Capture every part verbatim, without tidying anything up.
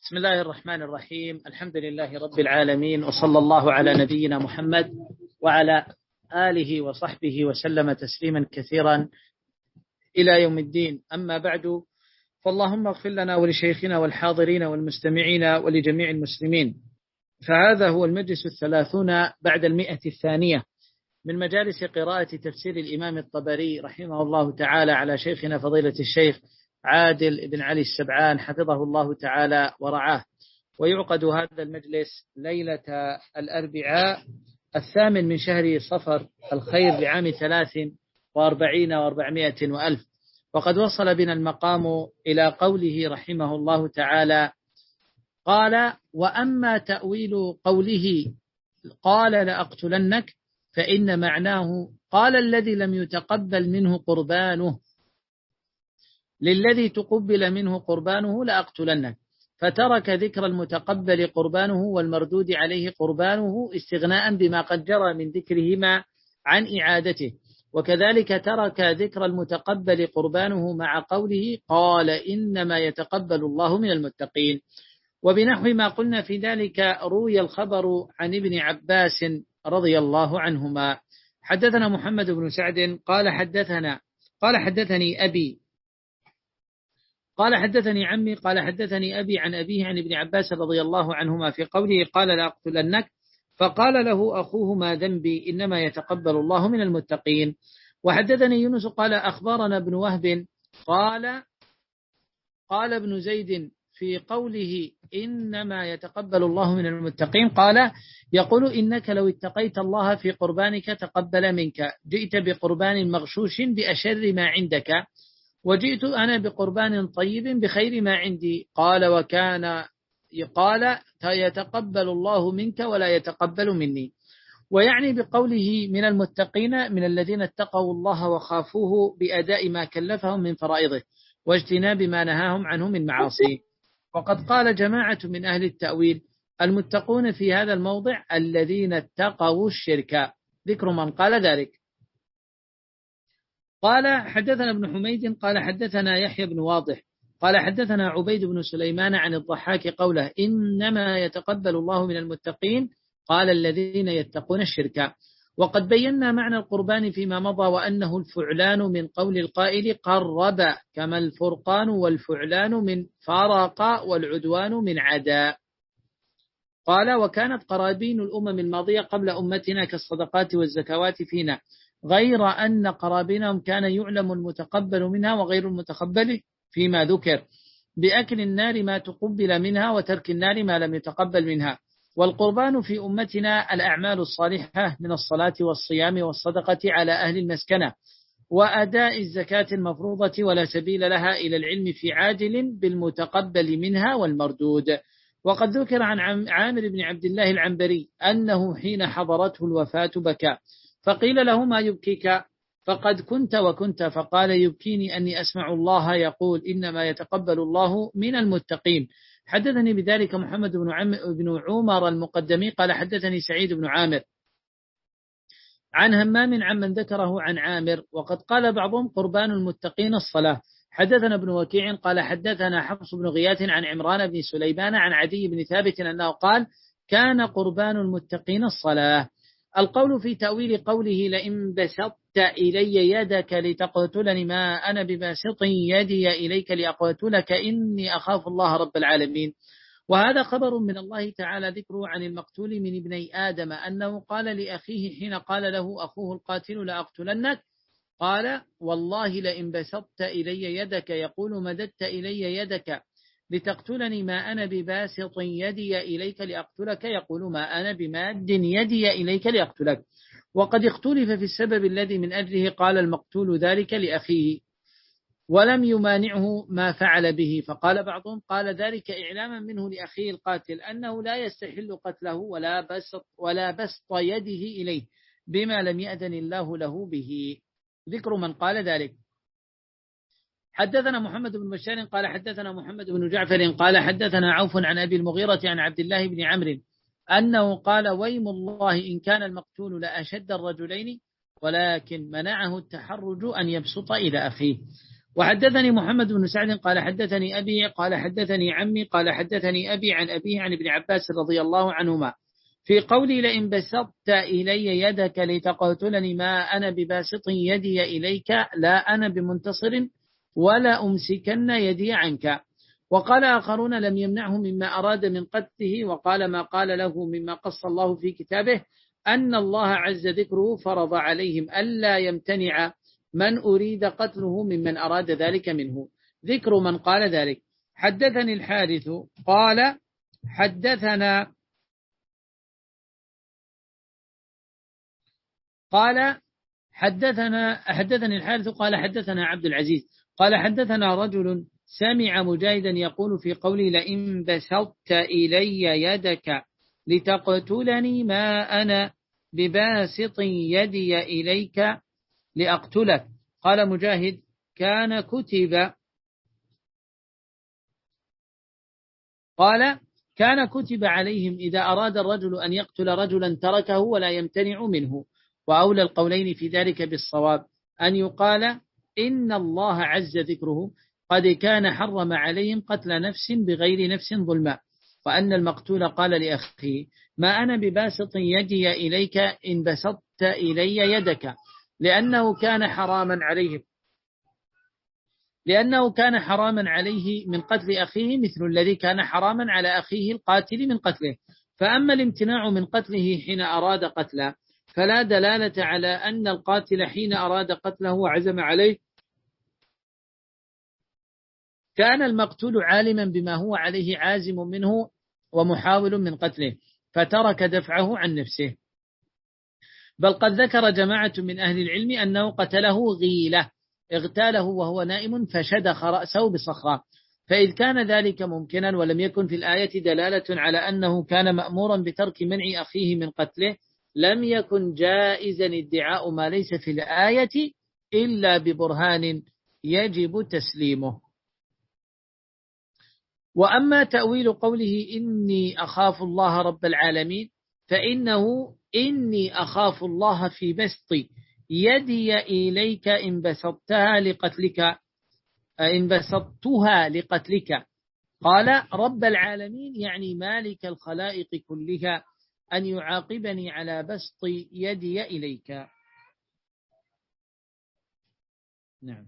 بسم الله الرحمن الرحيم. الحمد لله رب العالمين، وصلى الله على نبينا محمد وعلى آله وصحبه وسلم تسليما كثيرا إلى يوم الدين. أما بعد، فاللهم اغفر لنا ولشيخنا والحاضرين والمستمعين ولجميع المسلمين. فهذا هو المجلس الثلاثون بعد المئة الثانية من مجالس قراءة تفسير الإمام الطبري رحمه الله تعالى على شيخنا فضيلة الشيخ عادل بن علي السبعان حفظه الله تعالى ورعاه. ويعقد هذا المجلس ليلة الأربعاء الثامن من شهر صفر الخير لعام ثلاث وأربعين وأربعمائة وألف. وقد وصل بنا المقام إلى قوله رحمه الله تعالى: قال: وأما تأويل قوله قال لأقتلنك فإن معناه قال الذي لم يتقبل منه قربانه للذي تقبل منه قربانه لأقتلنك، فترك ذكر المتقبل قربانه والمردود عليه قربانه استغناء بما قد جرى من ذكرهما عن إعادته. وكذلك ترك ذكر المتقبل قربانه مع قوله قال إنما يتقبل الله من المتقين. وبنحو ما قلنا في ذلك روي الخبر عن ابن عباس رضي الله عنهما. حدثنا محمد بن سعد قال حدثنا قال حدثني أبي قال حدثني عمي قال حدثني أبي عن أبيه عن ابن عباس رضي الله عنهما في قوله قال لأقتلنك، فقال له أخوه ما ذنبي إنما يتقبل الله من المتقين. وحدثني يونس قال أخبرنا ابن وهب قال قال ابن زيد في قوله إنما يتقبل الله من المتقين قال يقول إنك لو اتقيت الله في قربانك تقبل منك، جئت بقربان مغشوش بأشر ما عندك، وجئت أنا بقربان طيب بخير ما عندي. قال وكان قال يتقبل الله منك ولا يتقبل مني. ويعني بقوله من المتقين من الذين اتقوا الله وخافوه بأداء ما كلفهم من فرائضه واجتناب ما نهاهم عنه من معاصيه. وقد قال جماعة من أهل التأويل المتقون في هذا الموضع الذين اتقوا الشرك، ذكر من قال ذلك. قال حدثنا ابن حميد قال حدثنا يحيى بن واضح قال حدثنا عبيد بن سليمان عن الضحاك قوله إنما يتقبل الله من المتقين قال الذين يتقون الشرك. وقد بينا معنى القربان فيما مضى وأنه الفعلان من قول القائل قرب، كما الفرقان والفعلان من فارق والعدوان من عدا. قال وكانت قرابين الأمم الماضية قبل أمتنا كالصدقات والزكوات فينا، غير أن قرابينهم كان يعلم المتقبل منها وغير المتقبل فيما ذكر، بأكل النار ما تقبل منها وترك النار ما لم يتقبل منها. والقربان في أمتنا الأعمال الصالحة من الصلاة والصيام والصدقة على أهل المسكنة وأداء الزكاة المفروضة، ولا سبيل لها إلى العلم في عاجل بالمتقبل منها والمردود. وقد ذكر عن عامر بن عبد الله العنبري أنه حين حضرته الوفاة بكى، فقيل له ما يبكيك؟ فقد كنت وكنت، فقال يبكيني أني أسمع الله يقول إنما يتقبل الله من المتقين. حدثني بذلك محمد بن, عم بن عمر المقدمي قال حدثني سعيد بن عامر عن همام عمن ذكره عن عامر. وقد قال بعضهم قربان المتقين الصلاة. حدثنا ابن وكيع قال حدثنا حفص بن غياث عن عمران بن سليمان عن عدي بن ثابت أنه قال كان قربان المتقين الصلاة. القول في تأويل قوله لئن بسطت إلي يدك لتقتلني ما أنا بباسط يدي إليك لأقتلك إني أخاف الله رب العالمين. وهذا خبر من الله تعالى ذكره عن المقتول من ابني آدم أنه قال لأخيه حين قال له أخوه القاتل لأقتلنك قال والله لئن بسطت إلي يدك يقول مددت إلي يدك لتقتلني ما أنا بباسط يدي إليك لأقتلك يقول ما أنا بماد يدي إليك لأقتلك. وقد اختلف في السبب الذي من أجله قال المقتول ذلك لأخيه ولم يمانعه ما فعل به، فقال بعضهم قال ذلك إعلاما منه لأخيه القاتل أنه لا يستحل قتله ولا بسط, ولا بسط يده إليه بما لم يأذن الله له به، ذكر من قال ذلك. حدثنا محمد بن بشار قال حدثنا محمد بن جعفر قال حدثنا عوف عن أبي المغيرة عن عبد الله بن عمرو أنه قال ويم الله إن كان المقتول لأشد الرجلين ولكن منعه التحرج أن يبسط إلى أخيه. وحدثني محمد بن سعد قال حدثني أبي قال حدثني عمي قال حدثني أبي عن أبيه عن ابن عباس رضي الله عنهما في قولي لئن بسطت إلي يدك لتقتلني ما أنا بباسط يدي إليك لا أنا بمنتصر ولا أمسكن يدي عنك. وقال آخرون لم يمنعه مما أراد من قتله، وقال ما قال له مما قص الله في كتابه أن الله عز ذكره فرض عليهم ألا يمتنع من أريد قتله ممن أراد ذلك منه. ذكر من قال ذلك. حدثني الحارث قال حدثنا قال حدثنا حدثني الحارث قال حدثنا عبد العزيز قال حدثنا رجل سمع مجاهدا يقول في قولي لئن بسطت إلي يدك لتقتلني ما أنا بباسط يدي إليك لأقتلك. قال مجاهد كان كتب قال كان كتب عليهم إذا أراد الرجل أن يقتل رجلا تركه ولا يمتنع منه. وأولى القولين في ذلك بالصواب أن يقال إن الله عز ذكره قد كان حرم عليهم قتل نفس بغير نفس ظلما، وأن المقتول قال لأخيه ما أنا بباسط يدي إليك إن بسطت إلي يدك، لأنه كان حراما عليهم لأنه كان حراما عليه من قتل أخيه مثل الذي كان حراما على أخيه القاتل من قتله. فأما الامتناع من قتله حين أراد قتله فلا دلالة على أن القاتل حين أراد قتله وعزم عليه كان المقتول عالما بما هو عليه عازم منه ومحاول من قتله فترك دفعه عن نفسه. بل قد ذكر جماعة من أهل العلم أنه قتله غيلة اغتاله وهو نائم فشدخ رأسه بصخرة. فإذ كان ذلك ممكنا ولم يكن في الآية دلالة على أنه كان مأمورا بترك منع أخيه من قتله لم يكن جائزا ادعاء ما ليس في الآية إلا ببرهان يجب تسليمه. وأما تأويل قوله إني أخاف الله رب العالمين فإنه إني أخاف الله في بسط يدي إليك إن بسطتها لقتلك إن بسطتها لقتلك. قال رب العالمين يعني مالك الخلائق كلها أن يعاقبني على بسط يدي إليك. نعم.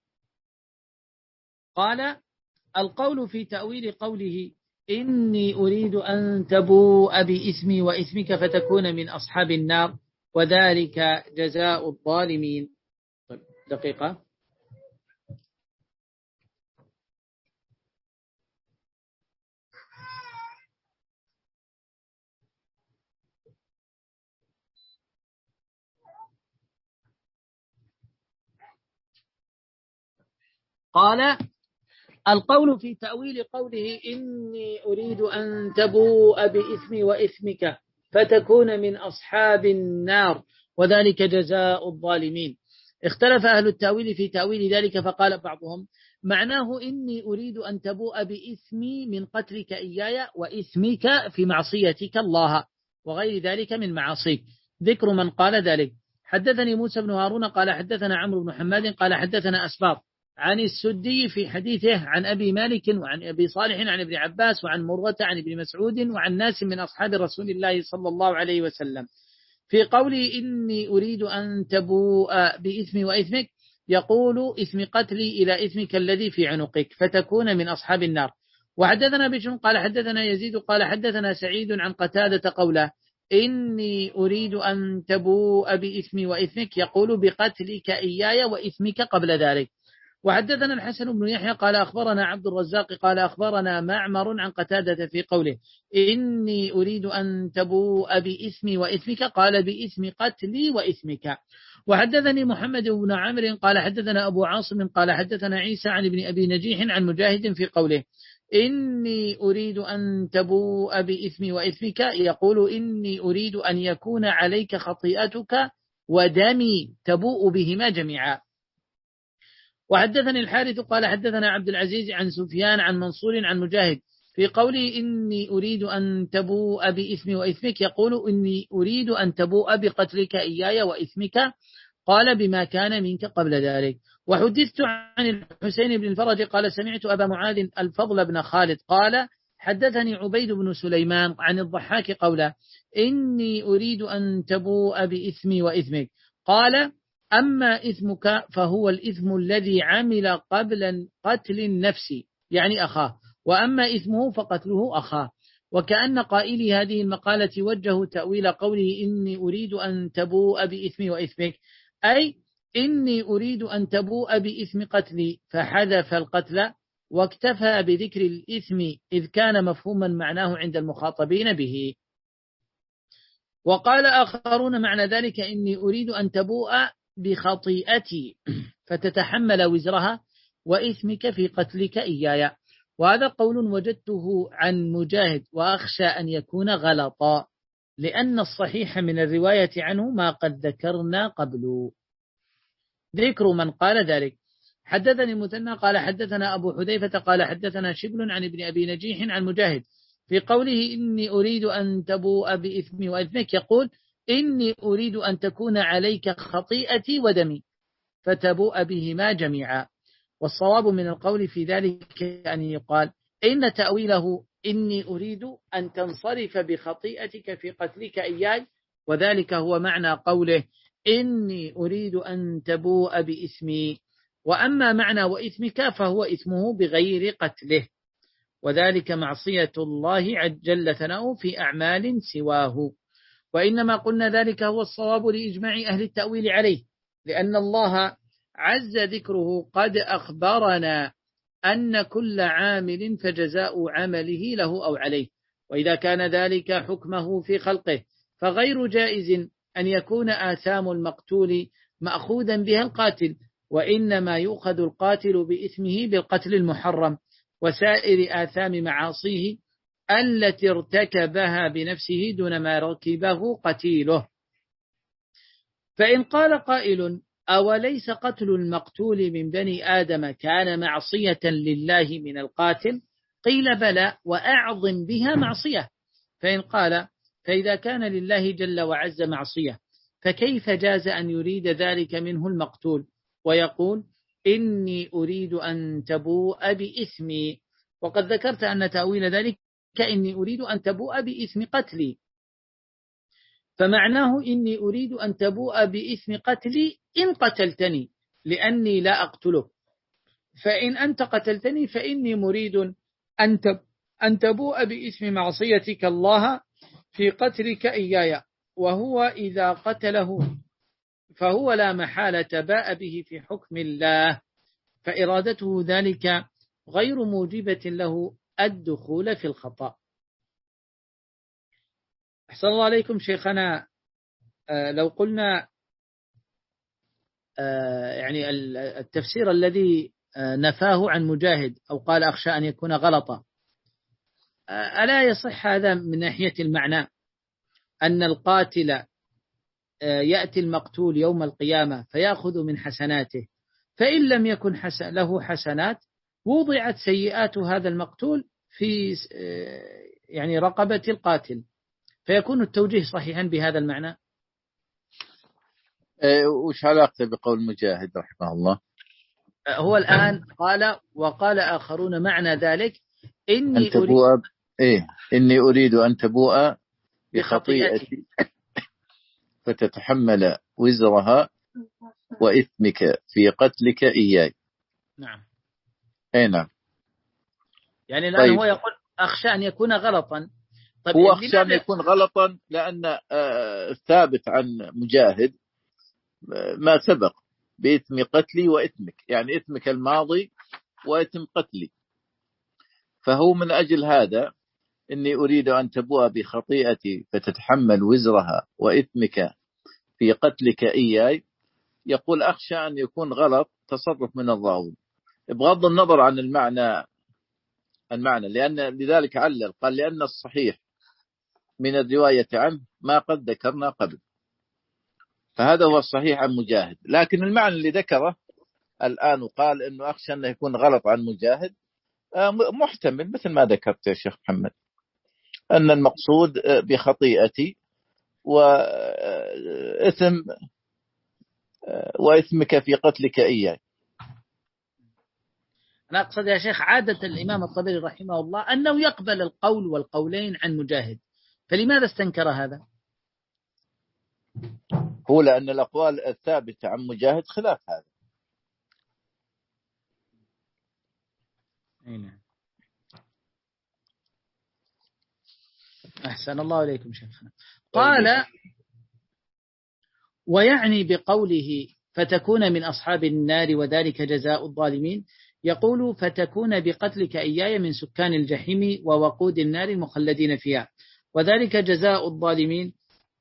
قال القول في تأويل قوله إني أريد أن تبوء بإثمي وإثمك فتكون من أصحاب النار وذلك جزاء الظالمين. طيب دقيقة. قال القول في تأويل قوله إني أريد أن تبوء بإثمي وإثمك فتكون من أصحاب النار وذلك جزاء الظالمين. اختلف أهل التأويل في تأويل ذلك فقال بعضهم معناه إني أريد أن تبوء بإثمي من قتلك إياي وإثمك في معصيتك الله وغير ذلك من معاصيك. ذكر من قال ذلك. حدثني موسى بن هارون قال حدثنا عمرو بن حماد قال حدثنا أسباط عن السدي في حديثه عن أبي مالك وعن أبي صالح عن ابن عباس وعن مرة عن ابن مسعود وعن ناس من أصحاب رسول الله صلى الله عليه وسلم في قولي إني أريد أن تبوء بإثمي وإثمك يقول إثم قتلي إلى إثمك الذي في عنقك فتكون من أصحاب النار. وحدثنا بشر قال حدثنا يزيد قال حدثنا سعيد عن قتادة قوله إني أريد أن تبوء بإثمي وإثمك يقول بقتلك إياي وإثمك قبل ذلك. وحدثنا الحسن بن يحيى قال أخبرنا عبد الرزاق قال أخبرنا معمر عن قتادة في قوله إني أريد أن تبوء بإثمي وإثمك قال بإثم قتلي وإثمك. وحدثني محمد بن عمرو قال حدثنا أبو عاصم قال حدثنا عيسى عن ابن أبي نجيح عن مجاهد في قوله إني أريد أن تبوء بإثمي وإثمك يقول إني أريد أن يكون عليك خطيئتك ودمي تبوء بهما جميعا. وحدثني الحارث قال حدثنا عبد العزيز عن سفيان عن منصور عن مجاهد في قوله إني أريد أن تبوء بإثمي وإثمك يقول إني أريد أن تبوء بقتلك إياي وإثمك قال بما كان منك قبل ذلك. وحدثت عن الحسين بن الفرج قال سمعت أبا معاذ الفضل بن خالد قال حدثني عبيد بن سليمان عن الضحاك قوله إني أريد أن تبوء بإثمي وإثمك. قال أما إثمك فهو الإثم الذي عمل قبل قتل النفس يعني أخاه، وأما إثمه فقتله أخاه. وكأن قائلي هذه المقالة وجهوا تأويل قوله إني أريد أن تبوء بإثمي وإثمك، أي إني أريد أن تبوء بإثم قتلي، فحذف القتل واكتفى بذكر الإثم إذ كان مفهوما معناه عند المخاطبين به. وقال آخرون معنى ذلك إني أريد أن تبوء بخطيئتي فتتحمل وزرها وإثمك في قتلك إياي. وهذا قول وجدته عن مجاهد وأخشى أن يكون غلطا، لأن الصحيح من الرواية عنه ما قد ذكرنا قبل. ذكر من قال ذلك. حدثني المثنى قال حدثنا أبو حذيفة قال حدثنا شبل عن ابن أبي نجيح عن مجاهد في قوله إني أريد أن تبوء بإثمي وإثمك، يقول إني أريد أن تكون عليك خطيئتي ودمي فتبوء بهما جميعا. والصواب من القول في ذلك أن يقال إن تأويله إني أريد أن تنصرف بخطيئتك في قتلك إياي، وذلك هو معنى قوله إني أريد أن تبوء بإثمي. وأما معنى وإثمك فهو إثمه بغير قتله، وذلك معصية الله جل ثناؤه في أعمال سواه. وإنما قلنا ذلك هو الصواب لإجماع أهل التأويل عليه، لأن الله عز ذكره قد أخبرنا أن كل عامل فجزاء عمله له أو عليه. وإذا كان ذلك حكمه في خلقه فغير جائز أن يكون آثام المقتول مأخوذا بها القاتل، وإنما يؤخذ القاتل بإثمه بالقتل المحرم وسائر آثام معاصيه التي ارتكبها بنفسه دون ما ركبه قتيله. فإن قال قائل أوليس قتل المقتول من بني آدم كان معصية لله من القاتل؟ قيل بلى، وأعظم بها معصية. فإن قال فإذا كان لله جل وعز معصية فكيف جاز أن يريد ذلك منه المقتول ويقول إني أريد أن تبوء بإثمي؟ وقد ذكرت أن تأويل ذلك كإني أريد أن تبوء بإثم قتلي، فمعناه إني أريد أن تبوء بإثم قتلي إن قتلتني لأني لا أقتلك، فإن أنت قتلتني فإني مريد أن تبوء بإثم معصيتك الله في قتلك إياي، وهو إذا قتله فهو لا محالة باء به في حكم الله، فإرادته ذلك غير موجبة له الدخول في الخطأ. أحسن الله عليكم شيخنا. آه لو قلنا آه يعني التفسير الذي آه نفاه عن مجاهد أو قال أخشى أن يكون غلطا، آه ألا يصح هذا من ناحية المعنى أن القاتل آه يأتي المقتول يوم القيامة فيأخذ من حسناته، فإن لم يكن حس له حسنات وضعت سيئات هذا المقتول في آه يعني رقبة القاتل، فيكون التوجيه صحيحا بهذا المعنى؟ أه وش علاقته بقول مجاهد رحمه الله؟ هو الآن قال وقال آخرون معنى ذلك إني أن تبوء أريد إيه إني أريد أن تبوء بخطيئتي فتتحمل وزرها وإثمك في قتلك إياي. نعم. أي نعم. يعني الآن طيب. هو يقول أخشى أن يكون غلطا. طيب هو أخشى أن يكون غلطا لأن الثابت عن مجاهد ما سبق بإثم قتلي وإثمك، يعني إثمك الماضي وإثم قتلي، فهو من أجل هذا إني أريد أن تبوء بخطيئتي فتتحمل وزرها وإثمك في قتلك إياي، يقول أخشى أن يكون غلط تصرف من الراوي بغض النظر عن المعنى المعنى لأن لذلك علل قال لأن الصحيح من الرواية عنه ما قد ذكرنا قبل، فهذا هو الصحيح عن مجاهد. لكن المعنى اللي ذكره الآن وقال إنه أخشى أنه يكون غلط عن مجاهد محتمل مثل ما ذكرت يا شيخ محمد، أن المقصود بخطيئتي وإثم وإثمك في قتلك إياه. أنا أقصد يا شيخ عادة الإمام الطبري رحمه الله أنه يقبل القول والقولين عن مجاهد، فلماذا استنكر هذا؟ هو لأن الأقوال الثابتة عن مجاهد خلاف هذا. أحسن الله إليكم شيخنا. قال ويعني بقوله فتكون من أصحاب النار وذلك جزاء الظالمين، يقول فتكون بقتلك إياي من سكان الجحيم ووقود النار المخلدين فيها، وذلك جزاء الظالمين.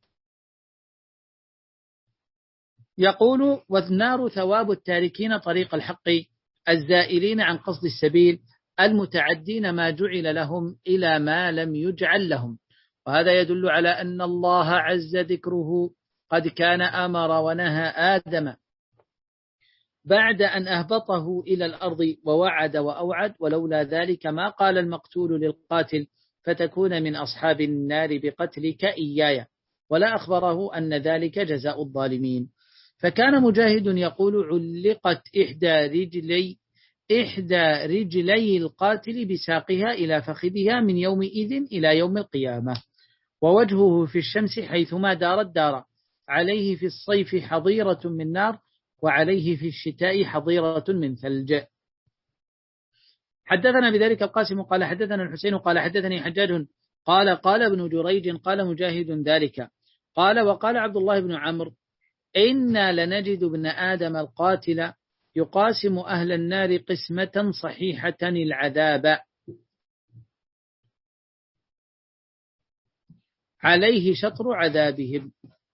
يقول والنار ثواب التاركين طريق الحق الزائلين عن قصد السبيل المتعدين ما جعل لهم إلى ما لم يجعل لهم. وهذا يدل على أن الله عز ذكره قد كان أمر ونهى آدم بعد أن أهبطه إلى الأرض ووعد وأوعد، ولولا ذلك ما قال المقتول للقاتل فتكون من أصحاب النار بقتلك إياي، ولا أخبره أن ذلك جزاء الظالمين. فكان مجاهد يقول علقت إحدى رجلي إحدى رجلي القاتل بساقها إلى فخذها من يومئذ إلى يوم القيامة، ووجهه في الشمس حيثما دارت دار، عليه في الصيف حظيرة من نار وعليه في الشتاء حظيرة من ثلج. حدثنا بذلك القاسم قال حدثنا الحسين قال حدثني حجاج قال قال ابن جريج قال مجاهد ذلك. قال وقال عبد الله بن عمرو إنا لنجد ابن آدم القاتل يقاسم أهل النار قسمة صحيحة العذاب عليه شطر عذابهم.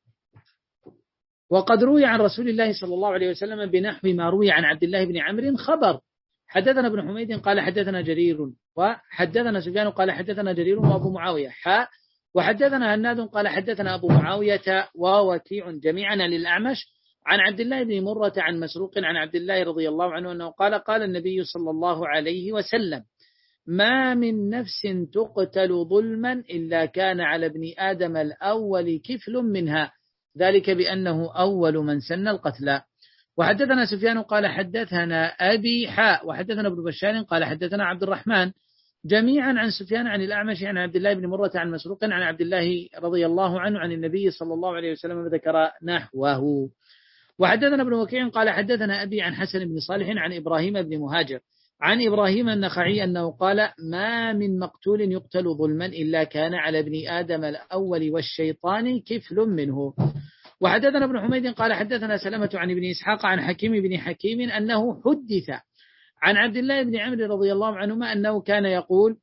وقد روي عن رسول الله صلى الله عليه وسلم بنحو ما روي عن عبد الله بن عمرو خبر. حدثنا ابن حميد قال حدثنا جرير وحدثنا سفيان قال حدثنا جرير وأبو معاوية حاء وحدثنا هناد قال حدثنا أبو معاوية ووكيع جميعا للأعمش عن عبد الله بن مرة عن مسروق عن عبد الله رضي الله عنه أنه قال قال النبي صلى الله عليه وسلم ما من نفس تقتل ظلما إلا كان على ابن آدم الأول كفل منها، ذلك بأنه أول من سن القتل. وحدثنا سفيان قال حدثنا أبي حاء وحدثنا ابن بشار قال حدثنا عبد الرحمن جميعا عن سفيان عن الأعمش عن عبد الله بن مرة عن مسروق عن عبد الله رضي الله عنه عن النبي صلى الله عليه وسلم ذكر نحوه. وحدثنا ابن وكيع قال حدثنا أبي عن حسن بن صالح عن إبراهيم بن مهاجر عن إبراهيم النخعي أنه قال ما من مقتول يقتل ظلما إلا كان على ابن آدم الأول والشيطان كفل منه. وحدثنا ابن حميد قال حدثنا سلمة عن ابن إسحاق عن حكيم بن حكيم أنه حدث عن عبد الله بن عمرو رضي الله عنهما أنه كان يقول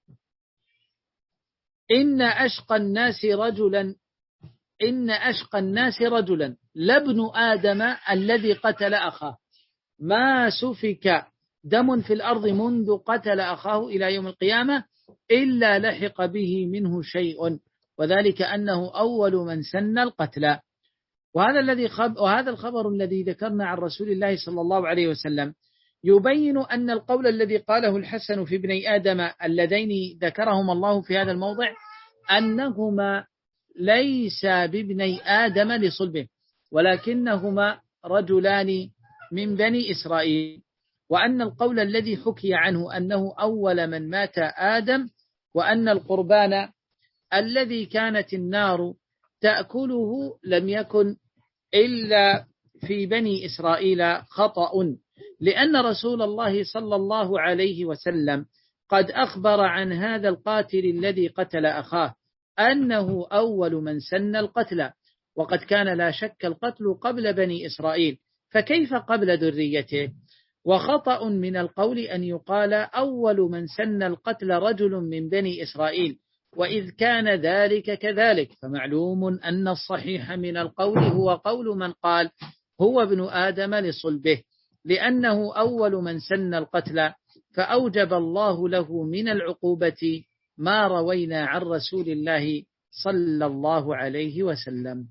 إن أشقى الناس رجلا إن أشقى الناس رجلا لابن آدم الذي قتل أخاه ما سفك دم في الأرض منذ قتل أخاه إلى يوم القيامة إلا لحق به منه شيء، وذلك أنه أول من سن القتل. وهذا الذي خب وهذا الخبر الذي ذكرنا عن رسول الله صلى الله عليه وسلم يبين أن القول الذي قاله الحسن في ابني آدم اللذين ذكرهما الله في هذا الموضع أنهما ليس بابني آدم لصلبه، ولكنهما رجلان من بني إسرائيل، وأن القول الذي حكي عنه أنه أول من مات آدم وأن القربان الذي كانت النار تأكله لم يكن إلا في بني إسرائيل خطأ، لأن رسول الله صلى الله عليه وسلم قد أخبر عن هذا القاتل الذي قتل أخاه أنه أول من سن القتل، وقد كان لا شك القتل قبل بني إسرائيل، فكيف قبل ذريته؟ وخطأ من القول أن يقال أول من سن القتل رجل من بني إسرائيل، وإذ كان ذلك كذلك فمعلوم أن الصحيح من القول هو قول من قال هو ابن آدم لصلبه، لأنه أول من سن القتل، فأوجب الله له من العقوبة ما روينا عن رسول الله صلى الله عليه وسلم.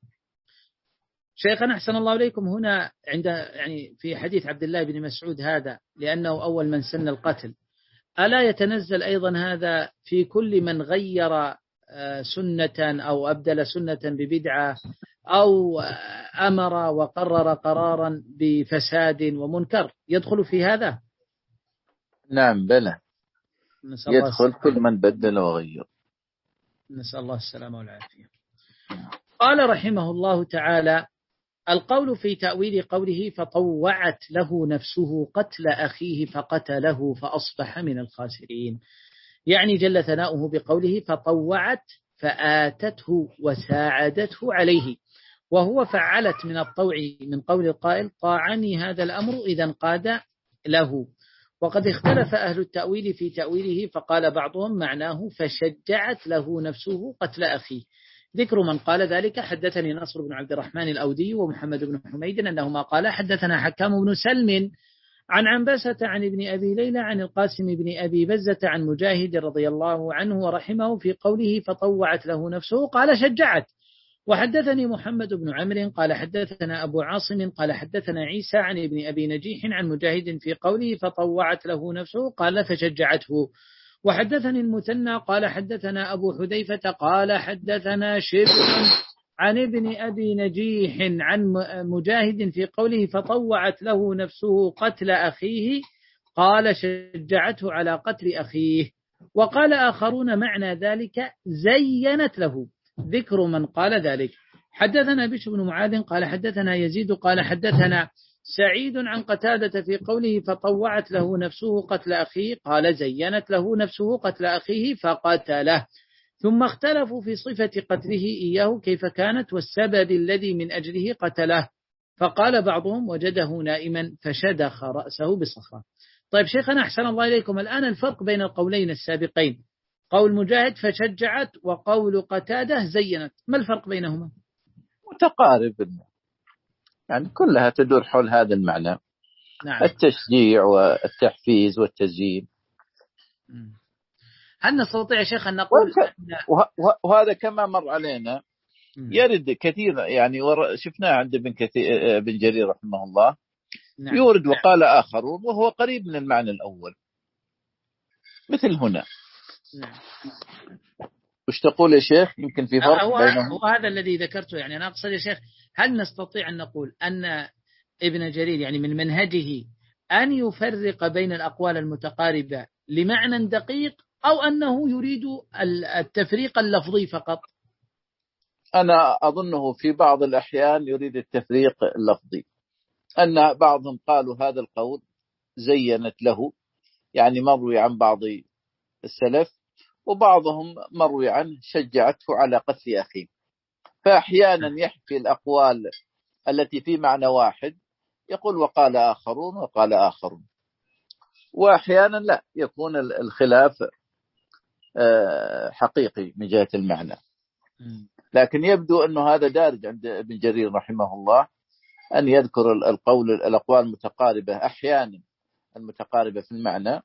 شيخنا أحسن الله إليكم، هنا عند يعني في حديث عبد الله بن مسعود هذا لأنه أول من سن القتل، ألا يتنزل أيضا هذا في كل من غير سنة أو أبدل سنة ببدعة أو أمر وقرر قرارا بفساد ومنكر يدخل في هذا؟ نعم بلى، يدخل كل من بدل وغير. نسأل الله السلامة والعافية. قال رحمه الله تعالى: القول في تأويل قوله فطوعت له نفسه قتل أخيه فقتله فأصبح من الخاسرين، يعني جل ثناؤه بقوله فطوعت فآتته وساعدته عليه، وهو فعلت من الطوع من قول القائل طاعني هذا الأمر إذا انقاد له. وقد اختلف أهل التأويل في تأويله، فقال بعضهم معناه فشجعت له نفسه قتل أخيه. ذكر من قال ذلك: حدثني نصر بن عبد الرحمن الأودي ومحمد بن حميد أنهما قال حدثنا حكام بن سلم عن عنبسة عن ابن أبي ليلى عن القاسم بن أبي بزة عن مجاهد رضي الله عنه ورحمه في قوله فطوعت له نفسه قال شجعت. وحدثني محمد بن عمرو قال حدثنا أبو عاصم قال حدثنا عيسى عن ابن أبي نجيح عن مجاهد في قوله فطوعت له نفسه قال فشجعته. وحدثني المثنى قال حدثنا أبو حذيفة قال حدثنا شبر عن ابن أبي نجيح عن مجاهد في قوله فطوعت له نفسه قتل أخيه قال شجعته على قتل أخيه. وقال آخرون معنى ذلك زينت له. ذكر من قال ذلك: حدثنا بشر بن معاذ قال حدثنا يزيد قال حدثنا سعيد عن قتادة في قوله فطوعت له نفسه قتل أخيه قال زينت له نفسه قتل أخيه فقتله. ثم اختلفوا في صفة قتله إياه كيف كانت والسبب الذي من أجله قتله، فقال بعضهم وجده نائما فشدخ رأسه بصخرة. طيب شيخنا أحسن الله إليكم، الآن الفرق بين القولين السابقين، قول مجاهد فشجعت وقول قتادة زينت، ما الفرق بينهما؟ متقارب، يعني كلها تدور حول هذا المعنى. نعم. التشجيع والتحفيز والتزيين. هل نستطيع يا شيخ أن نقول وهذا كما مر علينا يرد كثير، يعني شفناه عند ابن كثير ابن جرير رحمه الله. نعم. يورد وقال آخرون وهو قريب من المعنى الأول، مثل هنا. نعم. وش تقول يا شيخ؟ يمكن في فرق بينهم. هو هذا الذي ذكرته، يعني أنا أقصد يا شيخ هل نستطيع أن نقول أن ابن جرير يعني من منهجه أن يفرق بين الأقوال المتقاربة لمعنى دقيق، أو أنه يريد التفريق اللفظي فقط؟ أنا أظنه في بعض الأحيان يريد التفريق اللفظي، أن بعضهم قالوا هذا القول زينت له، يعني مروي عن بعض السلف، وبعضهم مروي عنه شجعته على قتل أخيه. فأحيانا يحكي الأقوال التي في معنى واحد، يقول وقال آخرون وقال آخرون، وأحيانا لا، يكون الخلاف حقيقي من جهة المعنى. لكن يبدو أنه هذا دارج عند ابن جرير رحمه الله، أن يذكر القول الأقوال المتقاربة أحيانا المتقاربة في المعنى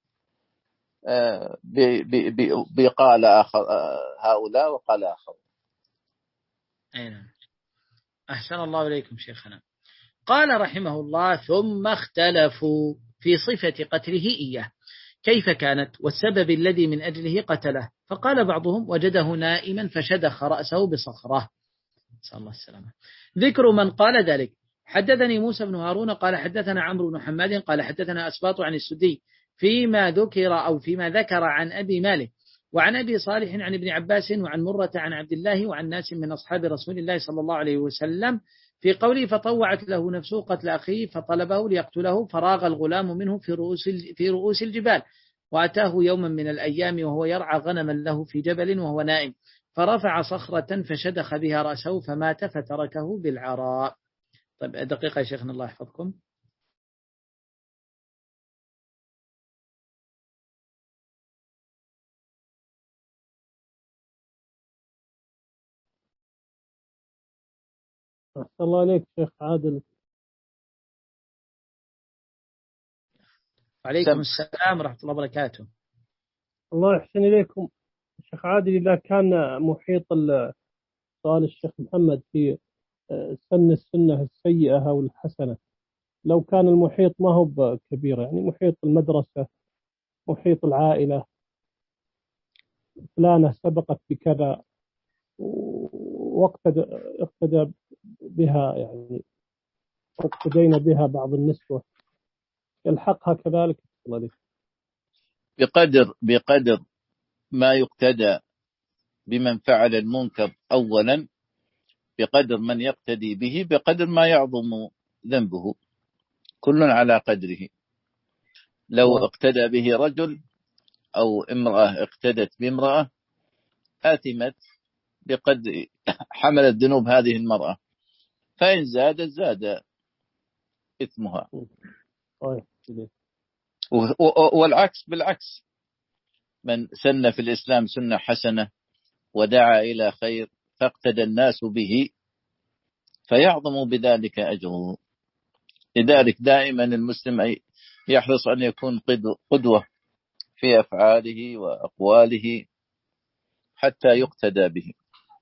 بقال آخر هؤلاء وقال آخر. أين أحسن الله إليكم شيخنا. قال رحمه الله ثم اختلفوا في صفة قتله إياه كيف كانت والسبب الذي من أجله قتله، فقال بعضهم وجده نائما فشدخ رأسه بصخرة، نسأل الله السلامة. ذكر من قال ذلك: حدثني موسى بن هارون قال حدثنا عمرو بن حماد قال حدثنا أسباط عن السدي فيما ذكر أو فيما ذكر عن أبي مالك وعن أبي صالح عن ابن عباس وعن مرة عن عبد الله وعن ناس من أصحاب رسول الله صلى الله عليه وسلم في قوله فطوعت له نفسه قتل أخيه فطلبه ليقتله فراغ الغلام منه في رؤوس في رؤوس الجبال، وأتاه يوما من الأيام وهو يرعى غنما له في جبل وهو نائم، فرفع صخرة فشدخ بها رأسه فمات فتركه بالعراء. طيب دقيقة يا شيخنا الله يحفظكم. أحسن الله عليك شيخ عادل. وعليكم السلام ورحمة الله وبركاته. الله يحسن إليكم شيخ عادل. إذا كان محيط سؤال الشيخ محمد في سن السنة السيئة أو الحسنة، لو كان المحيط ما هو كبير، يعني محيط المدرسة، محيط العائلة، فلانة سبقت بكذا واقتدى بها يعني اقتدينا بها بعض النسوة يلحقها كذلك؟ بقدر بقدر ما يقتدى بمن فعل المنكر أولا، بقدر من يقتدي به بقدر ما يعظم ذنبه، كل على قدره. لو اقتدى به رجل أو امرأة اقتدت بامرأة آثمت بقدر حملت ذنوب هذه المرأة، فإن زادت زاد إثمها. والعكس بالعكس، من سن في الإسلام سنة حسنة ودعا إلى خير فاقتدى الناس به فيعظم بذلك أجره. لذلك دائما المسلم يحرص أن يكون قدوة في أفعاله وأقواله حتى يقتدى به.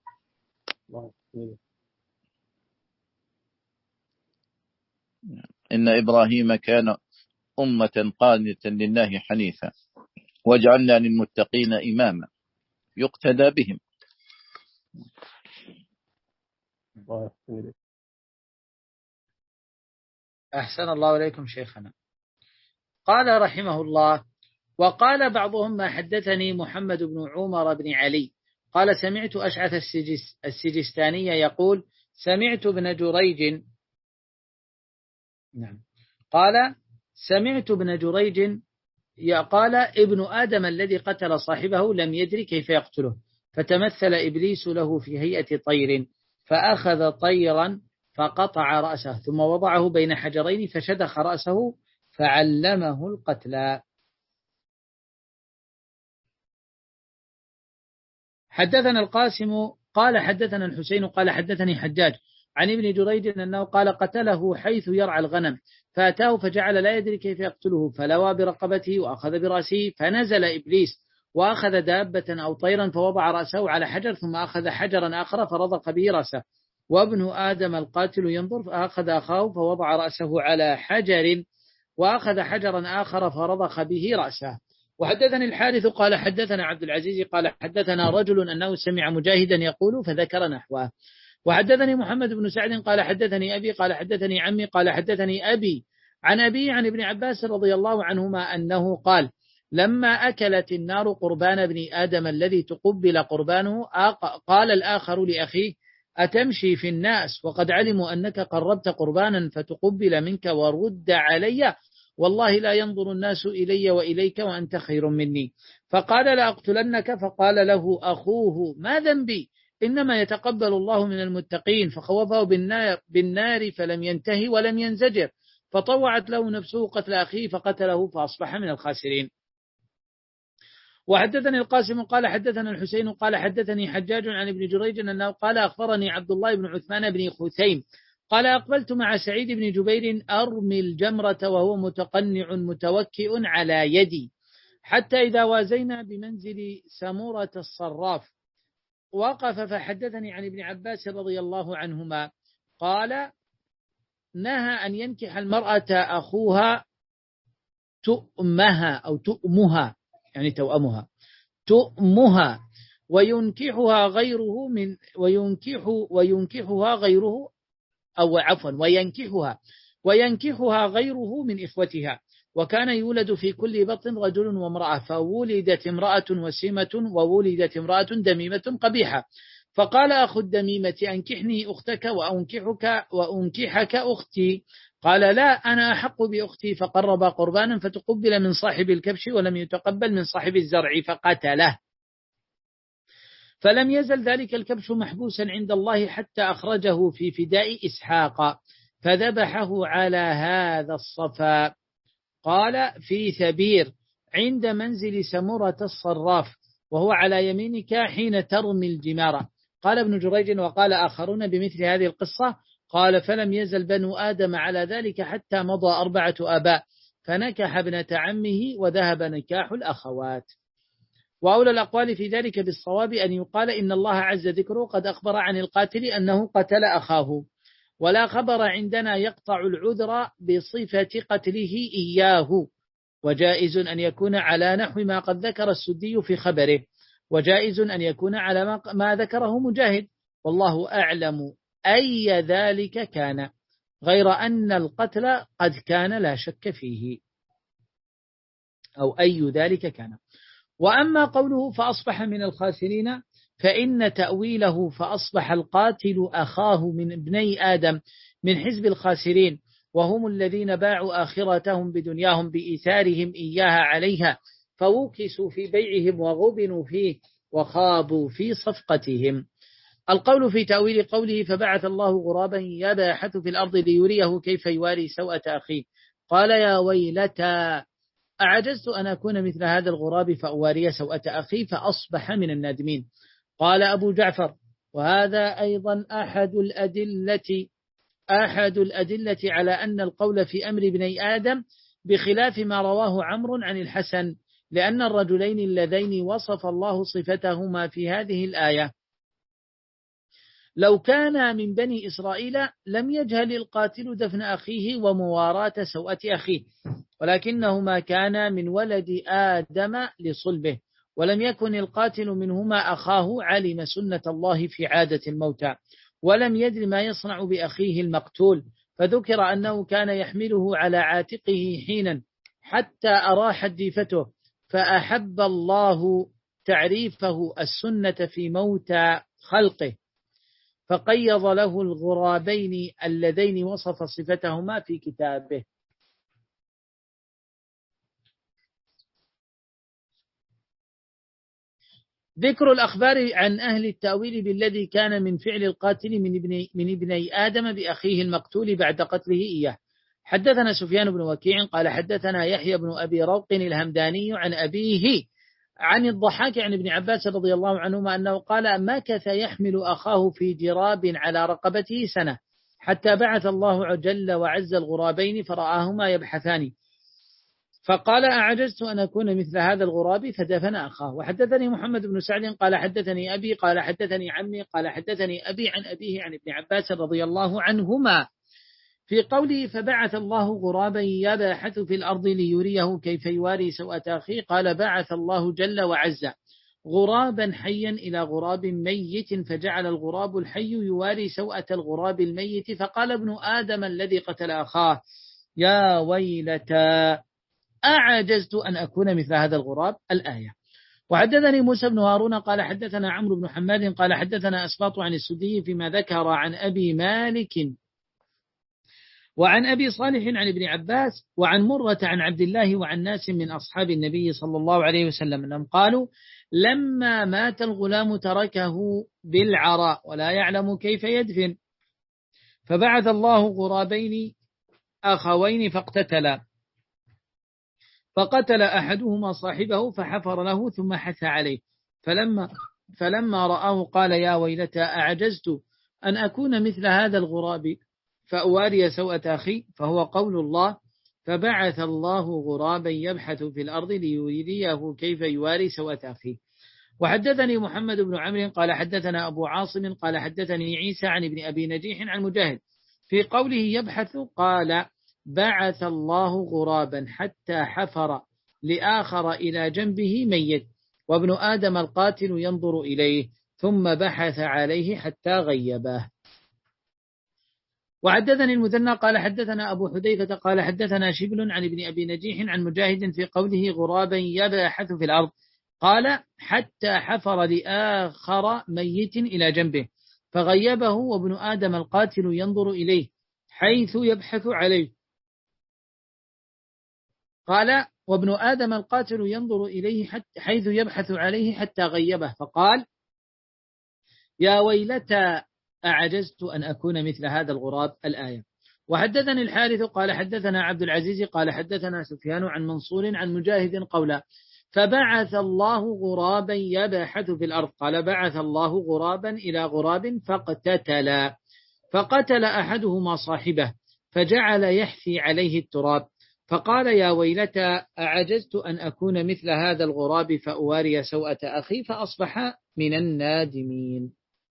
إن إبراهيم كان أمة قانتا لله حنيفا وجعلنا للمتقين إماما يقتدى بهم. أحسن الله إليكم شيخنا. قال رحمه الله: وقال بعضهم ما حدثني محمد بن عمر بن علي قال سمعت أشعث السجس السجستاني يقول سمعت ابن جريج نعم قال سمعت ابن جريج قال ابن آدم الذي قتل صاحبه لم يدري كيف يقتله، فتمثل إبليس له في هيئة طير فأخذ طيرا فقطع رأسه ثم وضعه بين حجرين فشدخ رأسه فعلمه القتل. حدثنا القاسم قال حدثنا الحسين قال حدثني حجاج عن ابن جريج أنه قال قتله حيث يرعى الغنم فأتاه فجعل لا يدري كيف يقتله فلوى برقبته وأخذ برأسه فنزل إبليس وأخذ دابة أو طيرا فوضع رأسه على حجر ثم أخذ حجرا آخر فرضق به رأسه، وابن آدم القاتل ينظر فأخذ أخاه فوضع رأسه على حجر وأخذ حجرا آخر فرضق به رأسه. وحدثني الحارث قال حدثنا عبد العزيز قال حدثنا رجل أنه سمع مجاهدا يقول فذكر نحوه. وحدثني محمد بن سعد قال حدثني أبي قال حدثني عمي قال حدثني أبي عن أبي عن ابن عباس رضي الله عنهما أنه قال لما أكلت النار قربان ابن آدم الذي تقبل قربانه قال الآخر لأخيه أتمشي في الناس وقد علموا أنك قربت قربانا فتقبل منك ورد علي، والله لا ينظر الناس إلي وإليك وأنت خير مني، فقال لأقتلنك، فقال له أخوه ما ذنبي إنما يتقبل الله من المتقين، فخوفه بالنار, بالنار فلم ينتهي ولم ينزجر، فطوعت له نفسه قتل أخيه فقتله فأصبح من الخاسرين. وحدثني القاسم قال حدثنا الحسين قال حدثني حجاج عن ابن جريج أنه قال أخبرني عبد الله بن عثمان بن خثيم قال أقبلت مع سعيد بن جبير أرمي الجمرة وهو متقنع متوكئ على يدي حتى إذا وازينا بمنزل سمورة الصراف وقف فحدثني عن ابن عباس رضي الله عنهما قال نهى أن ينكح المرأة أخوها تؤمها أو تؤمها يعني توأمها تؤمها وينكحها غيره من وينكح وينكحها غيره أو عفوا وينكحها وينكحها غيره من إخوتها، وكان يولد في كل بطن رجل وامرأة، فولدت امرأة وسيمة وولدت امرأة دميمة قبيحة، فقال أخو الدميمة أنكحني أختك وأنكحك وأنكحك أختي، قال لا أنا أحق بأختي، فقرب قربانا فتقبل من صاحب الكبش ولم يتقبل من صاحب الزرع فقتله، فلم يزل ذلك الكبش محبوسا عند الله حتى أخرجه في فداء إسحاق فذبحه على هذا الصفا. قال في ثبير عند منزل سمرة الصراف وهو على يمينك حين ترمي الجمار. قال ابن جريج وقال آخرون بمثل هذه القصة. قال فلم يزل بنو آدم على ذلك حتى مضى أربعة آباء فنكح ابنة عمه وذهب نكاح الأخوات. وأولى الأقوال في ذلك بالصواب أن يقال إن الله عز ذكره قد أخبر عن القاتل أنه قتل أخاه، ولا خبر عندنا يقطع العذر بصفة قتله إياه، وجائز أن يكون على نحو ما قد ذكر السدي في خبره، وجائز أن يكون على ما ذكره مجاهد، والله أعلم أي ذلك كان، غير أن القتل قد كان لا شك فيه، أو أي ذلك كان. وأما قوله فأصبح من الخاسرين فإن تأويله فأصبح القاتل أخاه من ابني آدم من حزب الخاسرين، وهم الذين باعوا آخرتهم بدنياهم بإيثارهم إياها عليها، فوكسوا في بيعهم وغبنوا فيه وخابوا في صفقتهم. القول في تأويل قوله فبعث الله غرابا يبحث في الأرض ليريه كيف يواري سوءة أخيه، قال يا ويلتى أعجزت أن أكون مثل هذا الغراب فأواري سوءة أخي فأصبح من النادمين. قال أبو جعفر وهذا أيضا أحد الأدلة أحد الأدلة على أن القول في أمر ابني آدم بخلاف ما رواه عمرو عن الحسن، لأن الرجلين اللذين وصف الله صفتهما في هذه الآية لو كان من بني إسرائيل لم يجهل القاتل دفن أخيه ومواراة سوءة أخيه، ولكنهما كان من ولد آدم لصلبه، ولم يكن القاتل منهما أخاه علم سنة الله في عادة الموتى، ولم يدر ما يصنع بأخيه المقتول، فذكر أنه كان يحمله على عاتقه حينا حتى أراحت ديفته، فأحب الله تعريفه السنة في موتى خلقه، فقيض له الغرابين اللذين وصف صفتهما في كتابه. ذكر الأخبار عن أهل التأويل بالذي كان من فعل القاتل من ابني, من ابني آدم بأخيه المقتول بعد قتله إياه. حدثنا سفيان بن وكيع قال حدثنا يحيى بن أبي روق الهمداني عن أبيه عن الضحاك عن ابن عباس رضي الله عنهما أنه قال مكث يحمل أخاه في جراب على رقبته سنة حتى بعث الله جل وعز الغرابين فرآهما يبحثان، فقال أعجزت أن أكون مثل هذا الغراب فدفن أخاه. وحدثني محمد بن سعد قال حدثني أبي قال حدثني عمي قال حدثني أبي عن أبيه عن ابن عباس رضي الله عنهما في قوله فبعث الله غرابا يبحث في الأرض ليريه كيف يواري سوءة أخيه، قال بعث الله جل وعز غرابا حيا إلى غراب ميت، فجعل الغراب الحي يواري سوءة الغراب الميت، فقال ابن آدم الذي قتل أخاه يا ويلتى أعجزت أن أكون مثل هذا الغراب. الآية. وحدثني موسى بن هارون قال حدثنا عمرو بن حماد قال حدثنا أسباط عن السدي فيما ذكر عن أبي مالك وعن أبي صالح عن ابن عباس وعن مرة عن عبد الله وعن ناس من أصحاب النبي صلى الله عليه وسلم أنهم قالوا لما مات الغلام تركه بالعراء ولا يعلم كيف يدفن، فبعث الله غرابين أخوين فاقتتلا، فقتل أحدهما صاحبه فحفر له ثم حث عليه، فلما, فلما رآه قال يا ويلتى أعجزت أن أكون مثل هذا الغراب فأواري سوءة أخي، فهو قول الله فبعث الله غرابا يبحث في الأرض ليريه كيف يواري سوءة أخيه. وحدثني محمد بن عمرو قال حدثنا أبو عاصم قال حدثني عيسى عن ابن أبي نجيح عن مجاهد في قوله يبحث قال بعث الله غرابا حتى حفر لآخر إلى جنبه ميت، وابن آدم القاتل ينظر إليه ثم بحث عليه حتى غيبه. وحدثني المثنى قال حدثنا أبو حذيفة قال حدثنا شبل عن ابن أبي نجيح عن مجاهد في قوله غرابا يبحث في الأرض قال حتى حفر لآخر ميت إلى جنبه فغيبه، وابن آدم القاتل ينظر إليه حيث يبحث عليه، قال وابن آدم القاتل ينظر إليه حتى حيث يبحث عليه حتى غيبه، فقال يا ويلتى أعجزت أن أكون مثل هذا الغراب. الآية. وحدثني الحارث قال حدثنا عبد العزيز قال حدثنا سفيان عن منصور عن مجاهد قولا فبعث الله غرابا يبحث في الأرض قال بعث الله غرابا إلى غراب فاقتتلا، فقتل أحدهما صاحبه فجعل يحثي عليه التراب، فقال يا ويلتى أعجزت أن أكون مثل هذا الغراب فأواري سوءة أخي فأصبح من النادمين.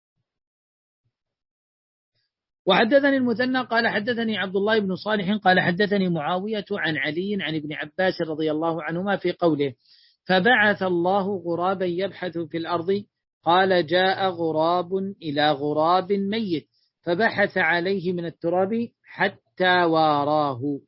وحدثني المثنى قال حدثني عبد الله بن صالح قال حدثني معاوية عن علي عن ابن عباس رضي الله عنهما في قوله فبعث الله غرابا يبحث في الأرض قال جاء غراب إلى غراب ميت فبحث عليه من التراب حتى واراه.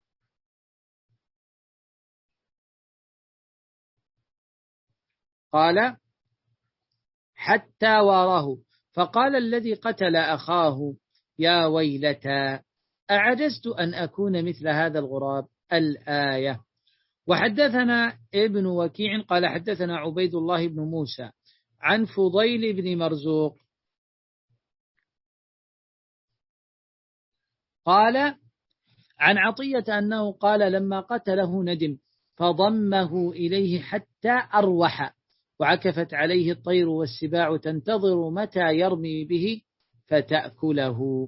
قال حتى واراه فقال الذي قتل أخاه يا ويلتى أعجزت أن أكون مثل هذا الغراب. الآية. وحدثنا ابن وكيع قال حدثنا عبيد الله بن موسى عن فضيل بن مرزوق قال عن عطية أنه قال لما قتله ندم فضمه إليه حتى أروح وعكفت عليه الطير والسباع تنتظر متى يرمي به فتأكله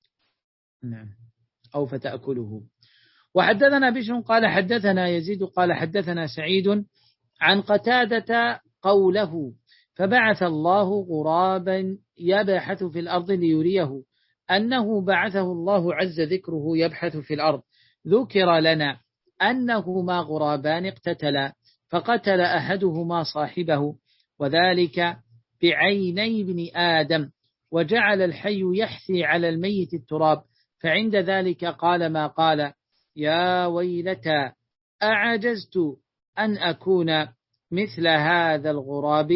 أو فتأكله. وحدثنا بشر قال حدثنا يزيد قال حدثنا سعيد عن قتادة قوله فبعث الله غرابا يبحث في الأرض ليريه أنه بعثه الله عز ذكره يبحث في الأرض. ذكر لنا أنهما غرابان اقتتلا فقتل أحدهما صاحبه وذلك بعيني ابن آدم وجعل الحي يحثي على الميت التراب فعند ذلك قال ما قال يا ويلتى أعجزت أن أكون مثل هذا الغراب.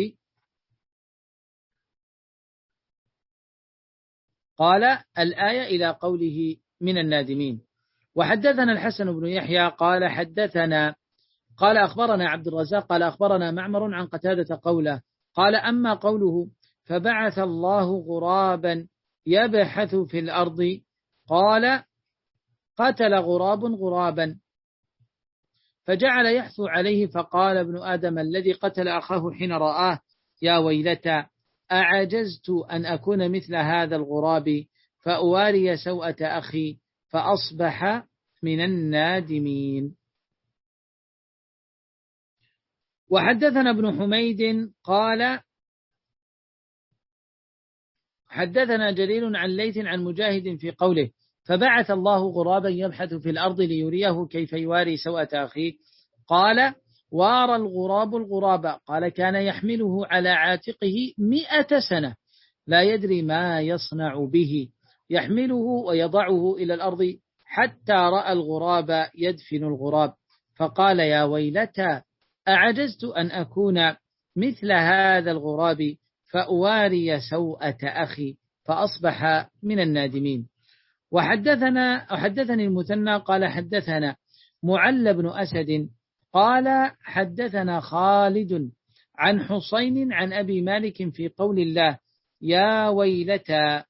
قال الآية إلى قوله من النادمين. وحدثنا الحسن بن يحيى قال حدثنا قال أخبرنا عبد الرزاق قال أخبرنا معمر عن قتادة قوله قال أما قوله فبعث الله غرابا يبحث في الأرض قال قتل غراب غرابا فجعل يحثو عليه فقال ابن آدم الذي قتل أخاه حين رآه يا ويلتى أعجزت أن أكون مثل هذا الغراب فأواري سوءة أخي فأصبح من النادمين. وحدثنا ابن حميد قال حدثنا جرير عن ليث عن مجاهد في قوله فبعث الله غرابا يبحث في الأرض ليريه كيف يواري سوءة أخيه قال وارى الغراب الغراب قال كان يحمله على عاتقه مئة سنة لا يدري ما يصنع به يحمله ويضعه إلى الأرض حتى رأى الغراب يدفن الغراب فقال يا ويلتى أعجزت أن أكون مثل هذا الغراب فأواري سوءة أخي فأصبح من النادمين. وحدثنا حدثني المثنى قال حدثنا معل بن أسد قال حدثنا خالد عن حسين عن أبي مالك في قول الله يا ويلتى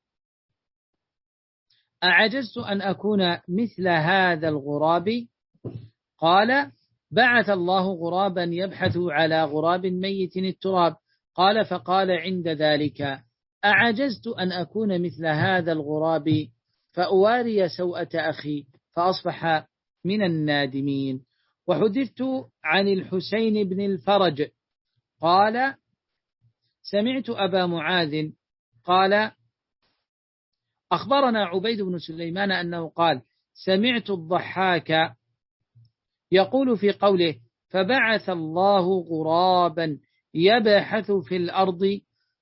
أعجزت أن أكون مثل هذا الغراب قال بعث الله غرابا يبحث على غراب ميت التراب قال فقال عند ذلك أعجزت أن أكون مثل هذا الغراب فأواري سوءة أخي فأصبح من النادمين. وحدثت عن الحسين بن الفرج قال سمعت أبا معاذ قال أخبرنا عبيد بن سليمان أنه قال سمعت الضحاك يقول في قوله فبعث الله غرابا يبحث في الأرض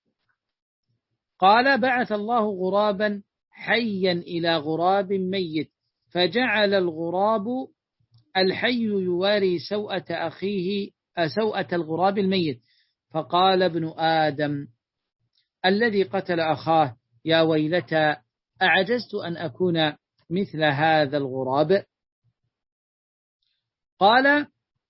قال بعث الله غرابا حيا إلى غراب ميت فجعل الغراب الحي يواري سوءة أخيه سوءة الغراب الميت فقال ابن آدم الذي قتل أخاه يا ويلتى أعجزت أن أكون مثل هذا الغراب. قال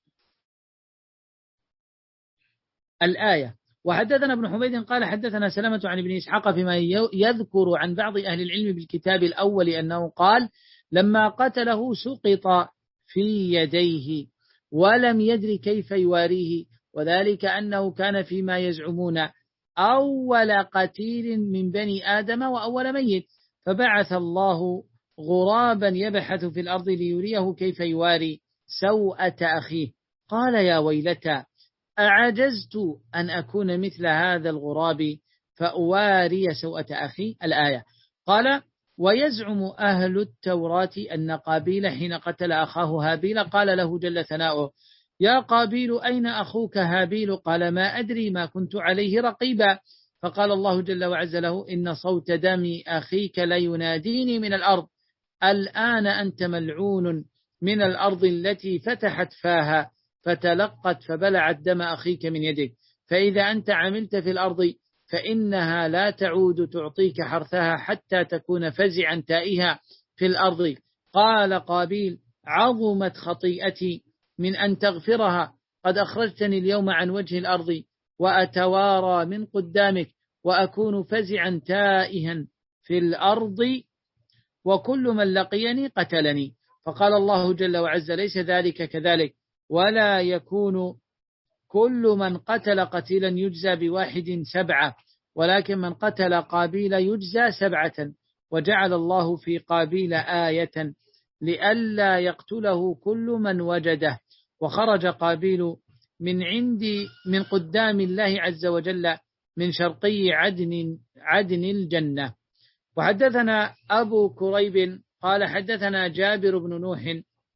الآية. وحدثنا ابن حميد قال حدثنا سلمة عن ابن إسحاق فيما يذكر عن بعض أهل العلم بالكتاب الأول أنه قال لما قتله سقط في يديه ولم يدري كيف يواريه وذلك أنه كان فيما يزعمون أول قتيل من بني آدم وأول ميت فبعث الله غرابا يبحث في الأرض ليريه كيف يواري سوءة أخيه قال يا ويلتى أعجزت أن أكون مثل هذا الغراب فأواري سوءة أخي. الآية. قال ويزعم أهل التوراة أن قابيل حين قتل أخاه هابيل قال له جل ثناؤه يا قابيل أين أخوك هابيل قال ما أدري ما كنت عليه رقيبا فقال الله جل وعز له إن صوت دم أخيك ليناديني من الأرض الآن أنت ملعون من الأرض التي فتحت فاها فتلقت فبلعت دم أخيك من يدك، فإذا أنت عملت في الأرض فإنها لا تعود تعطيك حرثها حتى تكون فزعا تائها في الأرض. قال قابيل عظمت خطيئتي من أن تغفرها، قد أخرجتني اليوم عن وجه الأرض وأتوارى من قدامك وأكون فزعا تائها في الأرض وكل من لقيني قتلني. فقال الله جل وعز ليس ذلك كذلك، ولا يكون كل من قتل قتيلا يجزى بواحد سبعة، ولكن من قتل قابيل يجزى سبعة. وجعل الله في قابيل آية لئلا يقتله كل من وجده. وخرج قابيل من عند من قدام الله عز وجل من شرقي عدن عدن الجنة. وحدثنا أبو كريب قال حدثنا جابر بن نوح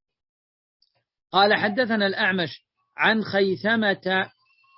قال حدثنا الأعمش عن خيثمة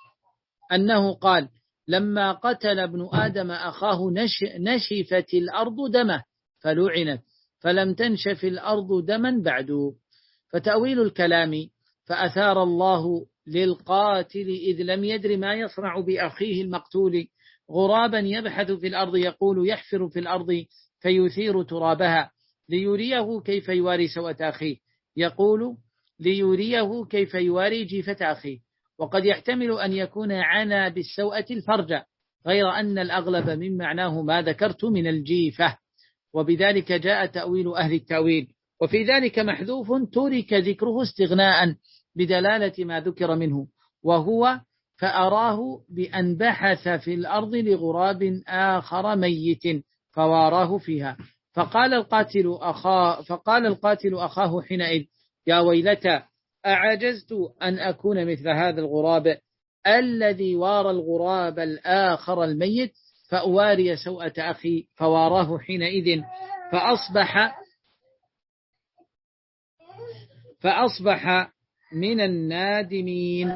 أنه قال لما قتل ابن آدم أخاه نش نشفت الأرض دمه فلعنت فلم تنشف الأرض دما بعد. فتأويل الكلام فأثار الله للقاتل إذ لم يدر ما يصنع بأخيه المقتول غرابا يبحث في الأرض يقول يحفر في الأرض فيثير ترابها ليريه كيف يواري سوءة أخيه، يقول ليريه كيف يواري جيفة أخيه. وقد يحتمل أن يكون عنا بالسوءة الفرج، غير أن الأغلب من معناه ما ذكرت من الجيفة، وبذلك جاء تأويل أهل التأويل. وفي ذلك محذوف ترك ذكره استغناء بدلالة ما ذكر منه، وهو فأراه بأن بحث في الأرض لغراب آخر ميت فواراه فيها. فقال القاتل أخاه, فقال القاتل أخاه حينئذ يا ويلتى أعجزت أن أكون مثل هذا الغراب الذي وارى الغراب الآخر الميت فأواري سوءة أخي، فواراه حينئذ فأصبح فأصبح من النادمين.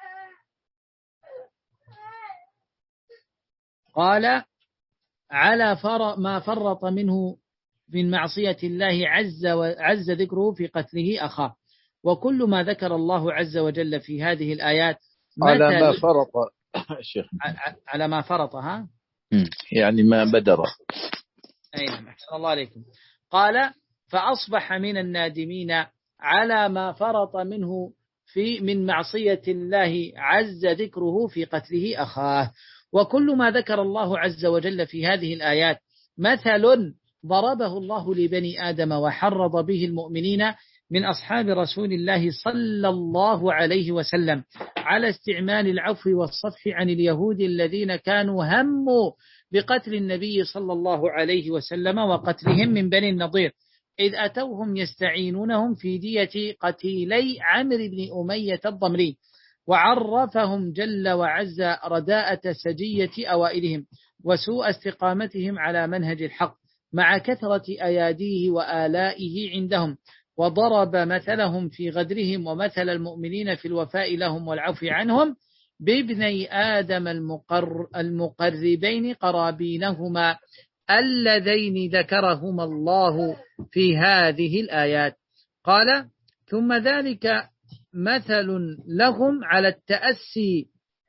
قال على فر ما فرط منه من معصية الله عز وعز ذكره في قتله أخاه. وكل ما ذكر الله عز وجل في هذه الآيات على ما فرط الشيخ على ما فرطها يعني ما بدر. أي نعم أحسن الله عليكم. قال فأصبح من النادمين على ما فرط منه في من معصية الله عز ذكره في قتله أخاه. وكل ما ذكر الله عز وجل في هذه الآيات مثل ضربه الله لبني آدم وحرض به المؤمنين من أصحاب رسول الله صلى الله عليه وسلم على استعمال العفو والصفح عن اليهود الذين كانوا هموا بقتل النبي صلى الله عليه وسلم وقتلهم من بني النضير، إذ أتوهم يستعينونهم في دية قتيلي عمرو بن أمية الضمري، وعرفهم جل وعز رداءة سجية أوائلهم وسوء استقامتهم على منهج الحق مع كثرة أياديه وآلائه عندهم، وضرب مثلهم في غدرهم ومثل المؤمنين في الوفاء لهم والعفو عنهم بابني آدم المقر المقربين قرابينهما اللذين ذكرهما الله في هذه الآيات. قال ثم ذلك مثل لهم على التأسي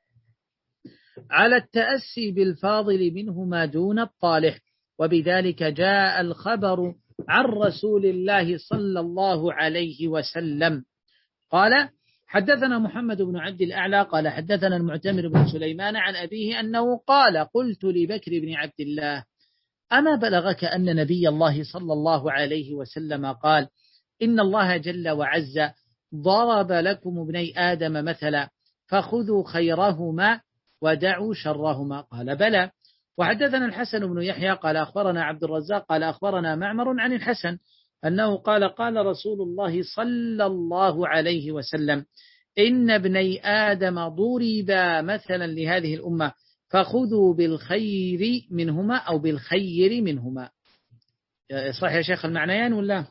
على التأسي بالفاضل منهما دون الطالح، وبذلك جاء الخبر عن رسول الله صلى الله عليه وسلم. قال حدثنا محمد بن عبد الأعلى قال حدثنا المعتمر بن سليمان عن أبيه أنه قال قلت لبكر بن عبد الله أما بلغك أن نبي الله صلى الله عليه وسلم قال إن الله جل وعز ضرب لكم ابني آدم مثلا فخذوا خيرهما ودعوا شرهما؟ قال بلى. وحدثنا الحسن بن يحيى قال أخبرنا عبد الرزاق قال أخبرنا معمر عن الحسن أنه قال قال رسول الله صلى الله عليه وسلم إن ابني آدم ضربا مثلا لهذه الأمة فخذوا بالخير منهما أو بالخير منهما. صح يا شيخ المعنيان ولا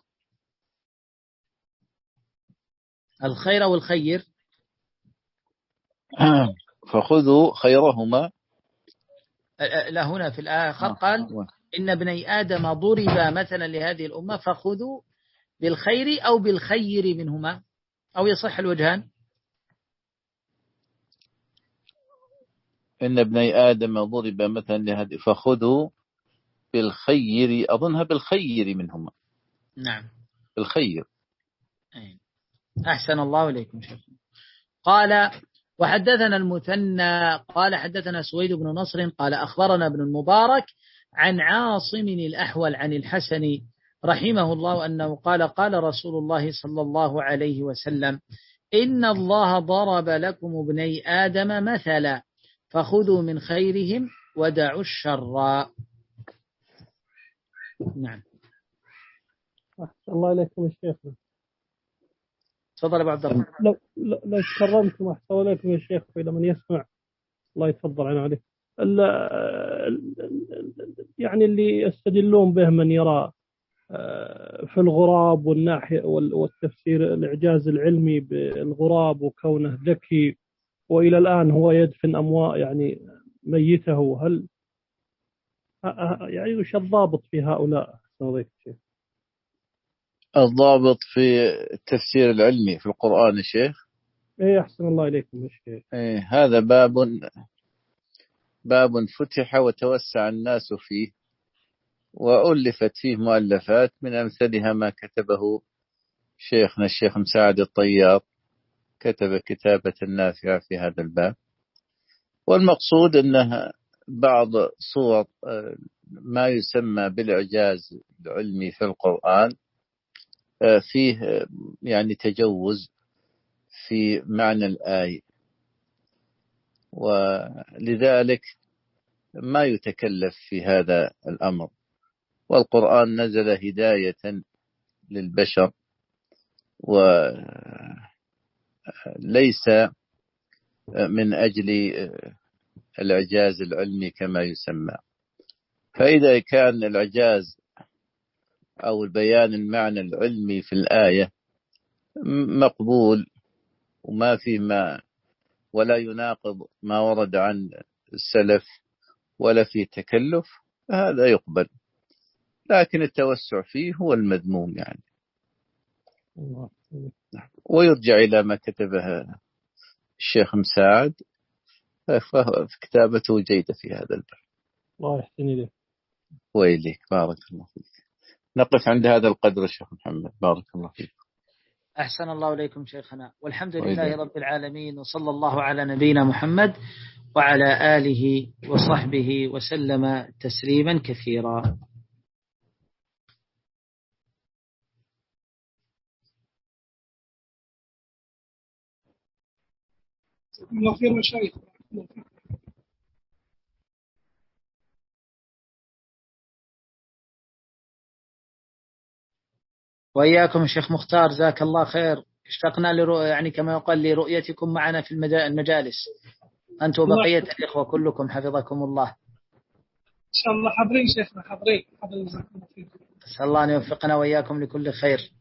الخير والخير؟ فخذوا خيرهما لا هنا في الآخر قال إن ابني آدم ضرب مثلا لهذه الأمة فخذوا بالخير أو بالخير منهما، أو يصح الوجهان. إن ابني آدم ضرب مثلا لهذه فخذوا بالخير، أظنها بالخير منهما. نعم بالخير. أحسن الله إليكم شيخ. قال وحدثنا المثنى قال حدثنا سويد بن نصر قال أخبرنا ابن المبارك عن عاصم الأحول عن الحسن رحمه الله أنه قال قال رسول الله صلى الله عليه وسلم إن الله ضرب لكم ابني آدم مثلا فخذوا من خيرهم ودعوا الشر. نعم. أحسن الله إليكم يا شيخ. تفضل أبو عبد الرحمن. لو لو تكرمتم أحسن الله إليكم يا شيخ، إلى من يسمع الله يتفضل عنا عليه. يعني اللي يستدلون به من يرى في الغراب والناحية والتفسير الإعجاز العلمي بالغراب وكونه ذكي وإلى الآن هو يدفن أموات يعني ميته، هل يعني وش الضابط في هؤلاء؟ الضابط في التفسير العلمي في القرآن يا شيخ. إيه أحسن الله إليكم يا شيخ. إيه هذا باب باب فتح وتوسع الناس فيه، وألفت فيه مؤلفات من أمثلها ما كتبه شيخنا الشيخ مساعد الطيار، كتب كتابة نافعة في هذا الباب. والمقصود أنها بعض صور ما يسمى بالإعجاز العلمي في القرآن فيه يعني تجوز في معنى الآية، ولذلك ما يتكلف في هذا الأمر. والقرآن نزل هداية للبشر وليس من أجل الإعجاز العلمي كما يسمى. فإذا كان الإعجاز أو البيان المعنى العلمي في الآية مقبول وما في ما ولا يناقض ما ورد عن السلف ولا في تكلف، هذا يقبل. لكن التوسع فيه هو المذموم يعني. ويرجع إلى ما كتبه الشيخ مساعد، فهو في كتابته جيدة في هذا الباب. الله يحسن إليك. وإليك بارك الله فيك. نقف عند هذا القدر الشيخ محمد، بارك الله فيك. أحسن الله إليكم شيخنا، والحمد لله رب العالمين، وصلى الله على نبينا محمد وعلى آله وصحبه وسلم تسليما كثيرا. الله خير مشايخ. وإياكم الشيخ مختار، جزاك الله خير. اشتقنا لرؤ... يعني كما يقال لرؤيتكم معنا في المجالس، أنتم وبقية الإخوة كلكم حفظكم الله. إن شاء الله حاضرين شيخنا، حاضرين حاضرين. جزاكم الله خير. أسأل الله أن يوفقنا وإياكم لكل خير.